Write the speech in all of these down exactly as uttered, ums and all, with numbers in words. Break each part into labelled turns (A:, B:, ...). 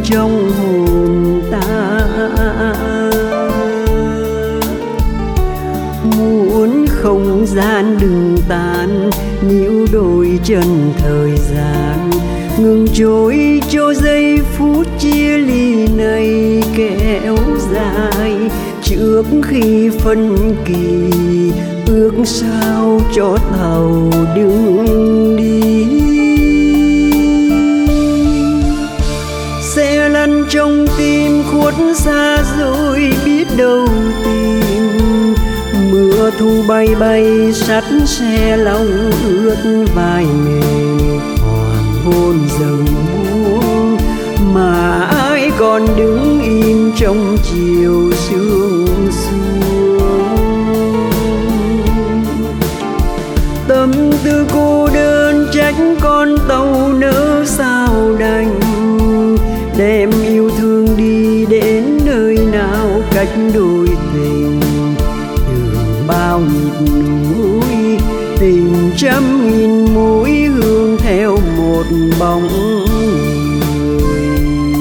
A: trong hồn ta. Muốn không gian đừng tan, níu đôi chân thời gian ngừng trôi cho giây phút chia ly này kéo dài. Trước khi phân kỳ ước sao cho tàu đừng đi, sẽ lăn trong tim khuất xa rồi biết đâu tìm. Mưa thu bay bay sắt xe lòng ướt vai mềm, hoàng hôn dần buông mà ai còn đứng im trong chiều sương xuống. Tâm tư cô đơn trách con tàu nỡ sao đành, đem yêu thương đi đến nơi nào cách đôi tình. Đường bao nhịp núi tình trăm nghìn mũi hương theo một bóng người.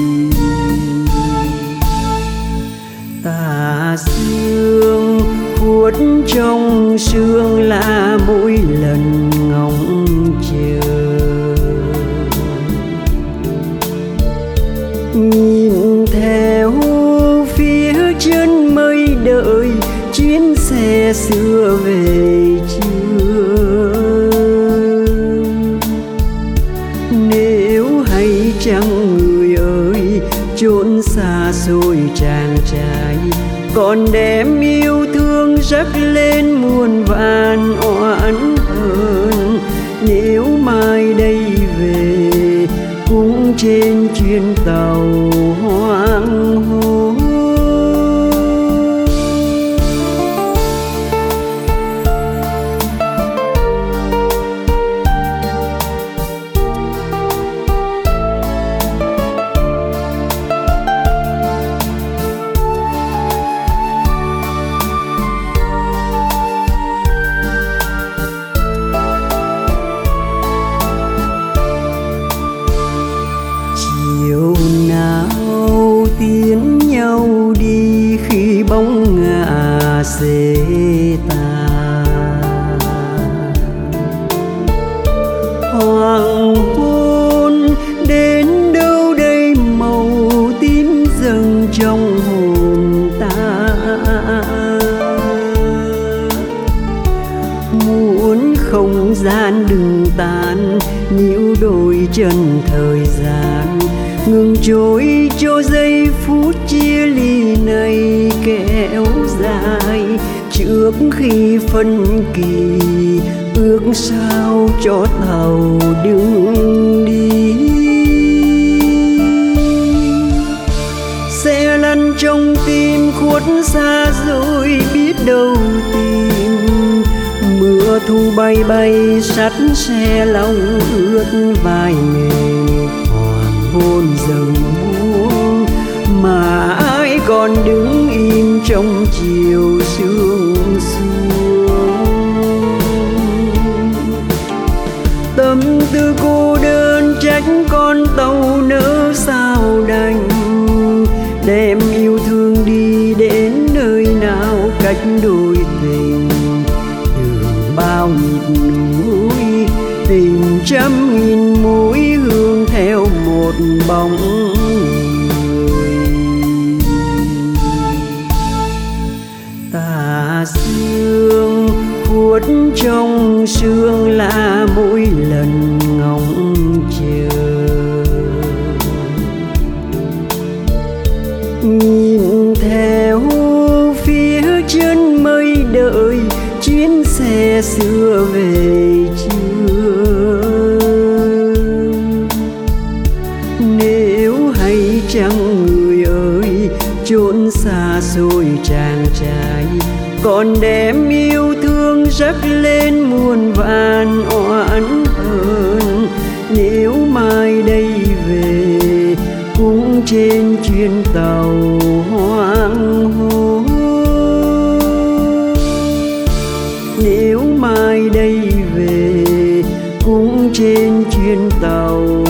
A: Tà sương khuất trong sương là mỗi lần ngóng chờ, nhìn theo phía chân mây đợi chuyến xe xưa về chưa. Nếu hay chăng người ơi chốn xa xôi chàng trai còn đem yêu thương rắc lên muôn vàn oán hờn. Nếu mai đây về cũng trên chuyến tàu hoang hôn. Chiều nào tiến nhau đi khi bóng ngả xế ta, hoàng hôn đến đâu đây màu tím dâng trong hồn ta. Muốn không gian đừng tan, níu đôi chân thời gian ngừng trôi cho giây phút chia ly này kéo dài. Trước khi phân kỳ ước sao cho tàu đừng đi, sẽ lăn trong tim khuất xa rồi biết đâu tìm. Mưa thu bay bay sắt xe lòng ướt vai mềm, hôn dần buông mà ai còn đứng im trong chiều sương xuống. Tâm tư cô đơn trách con tàu nỡ sao đành, đem yêu thương đi đến nơi nào cách đôi tình. Đường bao nhịp núi tình trăm nghìn mũi hương theo một bóng người. Tà sương khuất trong sương là mỗi lần ngóng chờ, nhìn theo phía chân mây đợi chuyến xe xưa về chưa. Nếu hay chăng người ơi chốn xa xôi chàng trai còn đem yêu thương rắc lên muôn vàn oán hờn. Nếu mai đây về cũng trên chuyến tàu hoang hôn. Nếu mai đây về cũng trên chuyến tàu